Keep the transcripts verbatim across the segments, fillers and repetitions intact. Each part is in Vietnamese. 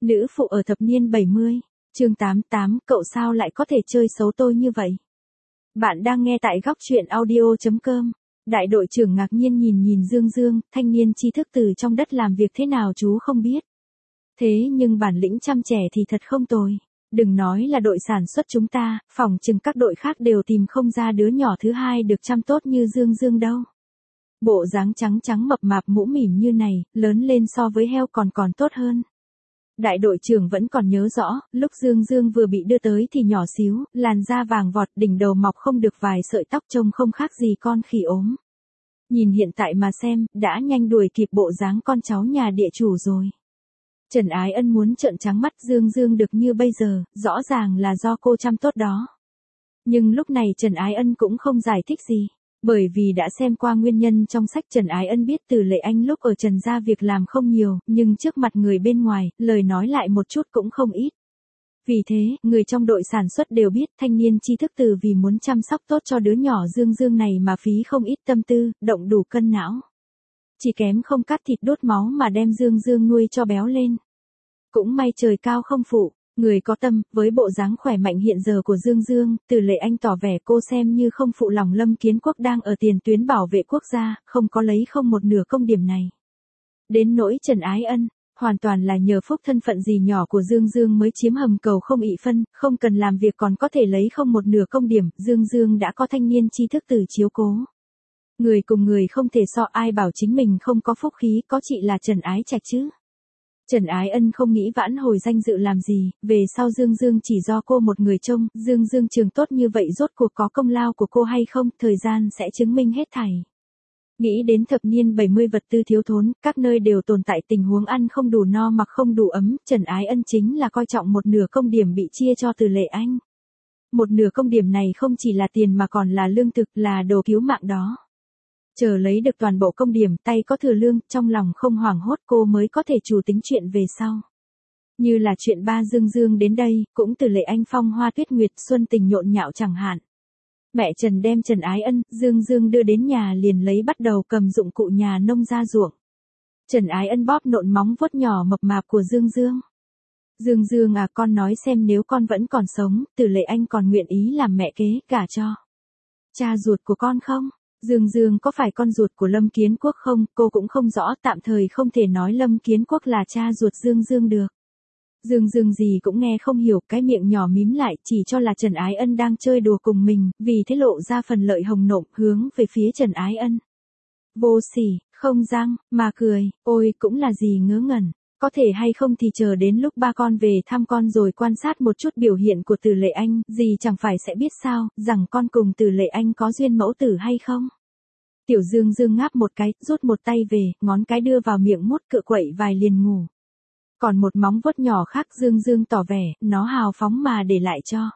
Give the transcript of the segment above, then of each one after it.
Nữ phụ ở thập niên bảy mươi, chương tám mươi tám, cậu sao lại có thể chơi xấu tôi như vậy? Bạn đang nghe tại góc truyện audio chấm com. Đại đội trưởng ngạc nhiên nhìn nhìn Dương Dương, thanh niên tri thức từ trong đất làm việc thế nào chú không biết. Thế nhưng bản lĩnh chăm trẻ thì thật không tồi. Đừng nói là đội sản xuất chúng ta, phỏng chừng các đội khác đều tìm không ra đứa nhỏ thứ hai được chăm tốt như Dương Dương đâu. Bộ dáng trắng trắng mập mạp mũ mỉm như này, lớn lên so với heo còn còn tốt hơn. Đại đội trưởng vẫn còn nhớ rõ, lúc Dương Dương vừa bị đưa tới thì nhỏ xíu, làn da vàng vọt, đỉnh đầu mọc không được vài sợi tóc, trông không khác gì con khỉ ốm. Nhìn hiện tại mà xem, đã nhanh đuổi kịp bộ dáng con cháu nhà địa chủ rồi. Trần Ái Ân muốn trợn trắng mắt Dương Dương được như bây giờ, rõ ràng là do cô chăm tốt đó. Nhưng lúc này Trần Ái Ân cũng không giải thích gì. Bởi vì đã xem qua nguyên nhân trong sách, Trần Ái Ân biết Từ Lệ Anh lúc ở Trần gia việc làm không nhiều, nhưng trước mặt người bên ngoài, lời nói lại một chút cũng không ít. Vì thế, người trong đội sản xuất đều biết thanh niên tri thức Từ vì muốn chăm sóc tốt cho đứa nhỏ Dương Dương này mà phí không ít tâm tư, động đủ cân não. Chỉ kém không cắt thịt đốt máu mà đem Dương Dương nuôi cho béo lên. Cũng may trời cao không phụ. Người có tâm, với bộ dáng khỏe mạnh hiện giờ của Dương Dương, Từ Lệ Anh tỏ vẻ cô xem như không phụ lòng Lâm Kiến Quốc đang ở tiền tuyến bảo vệ quốc gia, không có lấy không một nửa công điểm này. Đến nỗi Trần Ái Ân, hoàn toàn là nhờ phúc thân phận gì nhỏ của Dương Dương mới chiếm hầm cầu không ị phân, không cần làm việc còn có thể lấy không một nửa công điểm, Dương Dương đã có thanh niên tri thức Từ chiếu cố. Người cùng người không thể so, ai bảo chính mình không có phúc khí, có chị là Trần Ái Trạch chứ. Trần Ái Ân không nghĩ vãn hồi danh dự làm gì, về sau Dương Dương chỉ do cô một người trông, Dương Dương trường tốt như vậy rốt cuộc có công lao của cô hay không, thời gian sẽ chứng minh hết thảy. Nghĩ đến thập niên bảy mươi vật tư thiếu thốn, các nơi đều tồn tại tình huống ăn không đủ no mặc không đủ ấm, Trần Ái Ân chính là coi trọng một nửa công điểm bị chia cho Từ Lệ Anh. Một nửa công điểm này không chỉ là tiền mà còn là lương thực, là đồ cứu mạng đó. Chờ lấy được toàn bộ công điểm, tay có thừa lương, trong lòng không hoảng hốt cô mới có thể chủ tính chuyện về sau. Như là chuyện ba Dương Dương đến đây, cũng Từ Lệ Anh phong hoa tuyết nguyệt xuân tình nhộn nhạo chẳng hạn. Mẹ Trần đem Trần Ái Ân, Dương Dương đưa đến nhà liền lấy bắt đầu cầm dụng cụ nhà nông ra ruộng. Trần Ái Ân bóp nộn móng vuốt nhỏ mập mạp của Dương Dương. Dương Dương à, con nói xem nếu con vẫn còn sống, Từ Lệ Anh còn nguyện ý làm mẹ kế, gả cho cha ruột của con không? Dương Dương có phải con ruột của Lâm Kiến Quốc không, cô cũng không rõ, tạm thời không thể nói Lâm Kiến Quốc là cha ruột Dương Dương được. Dương Dương gì cũng nghe không hiểu, cái miệng nhỏ mím lại, chỉ cho là Trần Ái Ân đang chơi đùa cùng mình, vì thế lộ ra phần lợi hồng nộm, hướng về phía Trần Ái Ân. Vô sỉ, không răng, mà cười, ôi cũng là gì ngớ ngẩn. Có thể hay không thì chờ đến lúc ba con về thăm con rồi quan sát một chút biểu hiện của Từ Lệ Anh, dì chẳng phải sẽ biết sao, rằng con cùng Từ Lệ Anh có duyên mẫu tử hay không. Tiểu Dương Dương ngáp một cái, rút một tay về, ngón cái đưa vào miệng mút cựa quậy vài liền ngủ. Còn một móng vuốt nhỏ khác Dương Dương tỏ vẻ, nó hào phóng mà để lại cho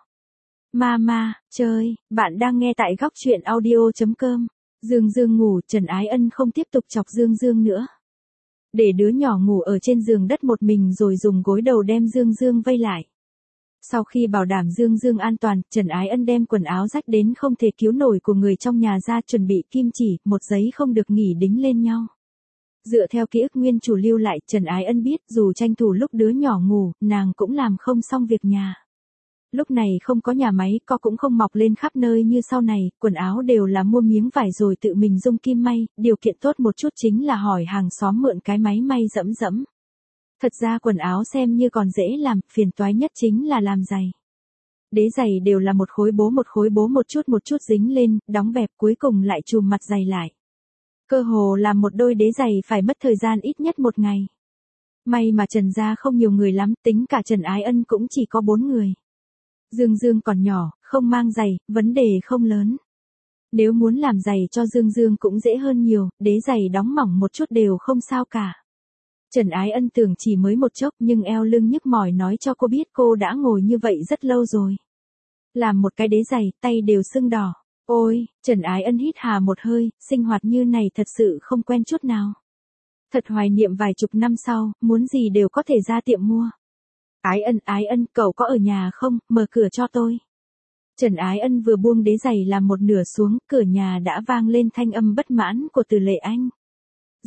Mama, chơi, bạn đang nghe tại góc truyện audio chấm com. Dương Dương ngủ, Trần Ái Ân không tiếp tục chọc Dương Dương nữa. Để đứa nhỏ ngủ ở trên giường đất một mình rồi dùng gối đầu đem Dương Dương vây lại. Sau khi bảo đảm Dương Dương an toàn, Trần Ái Ân đem quần áo rách đến không thể cứu nổi của người trong nhà ra, chuẩn bị kim chỉ, một giấy không được nghỉ đính lên nhau. Dựa theo ký ức nguyên chủ lưu lại, Trần Ái Ân biết dù tranh thủ lúc đứa nhỏ ngủ, nàng cũng làm không xong việc nhà. Lúc này không có nhà máy, co cũng không mọc lên khắp nơi như sau này, quần áo đều là mua miếng vải rồi tự mình dung kim may, điều kiện tốt một chút chính là hỏi hàng xóm mượn cái máy may dẫm dẫm. Thật ra quần áo xem như còn dễ làm, phiền toái nhất chính là làm giày. Đế giày đều là một khối bố một khối bố một chút một chút dính lên, đóng bẹp cuối cùng lại chùm mặt giày lại. Cơ hồ làm một đôi đế giày phải mất thời gian ít nhất một ngày. May mà Trần gia không nhiều người lắm, tính cả Trần Ái Ân cũng chỉ có bốn người. Dương Dương còn nhỏ, không mang giày, vấn đề không lớn. Nếu muốn làm giày cho Dương Dương cũng dễ hơn nhiều, đế giày đóng mỏng một chút đều không sao cả. Trần Ái Ân tưởng chỉ mới một chốc nhưng eo lưng nhức mỏi nói cho cô biết cô đã ngồi như vậy rất lâu rồi. Làm một cái đế giày, tay đều sưng đỏ. Ôi, Trần Ái Ân hít hà một hơi, sinh hoạt như này thật sự không quen chút nào. Thật hoài niệm vài chục năm sau, muốn gì đều có thể ra tiệm mua. Ái Ân, Ái Ân, cậu có ở nhà không, mở cửa cho tôi. Trần Ái Ân vừa buông đế giày làm một nửa xuống, cửa nhà đã vang lên thanh âm bất mãn của Từ Lệ Anh.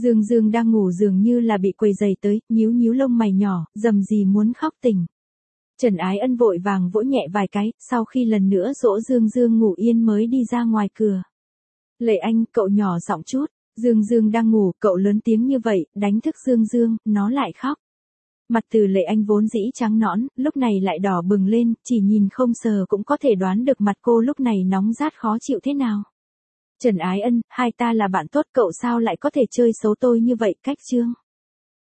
Dương Dương đang ngủ dường như là bị quấy giày tới, nhíu nhíu lông mày nhỏ, dầm gì muốn khóc tỉnh. Trần Ái Ân vội vàng vỗ nhẹ vài cái, sau khi lần nữa dỗ Dương Dương ngủ yên mới đi ra ngoài cửa. Lệ Anh, cậu nhỏ giọng chút, Dương Dương đang ngủ, cậu lớn tiếng như vậy, đánh thức Dương Dương, nó lại khóc. Mặt từ Lệ Anh vốn dĩ trắng nõn, lúc này lại đỏ bừng lên, chỉ nhìn không sờ cũng có thể đoán được mặt cô lúc này nóng rát khó chịu thế nào. Trần Ái Ân, hai ta là bạn tốt, cậu sao lại có thể chơi xấu tôi như vậy, cách Trương.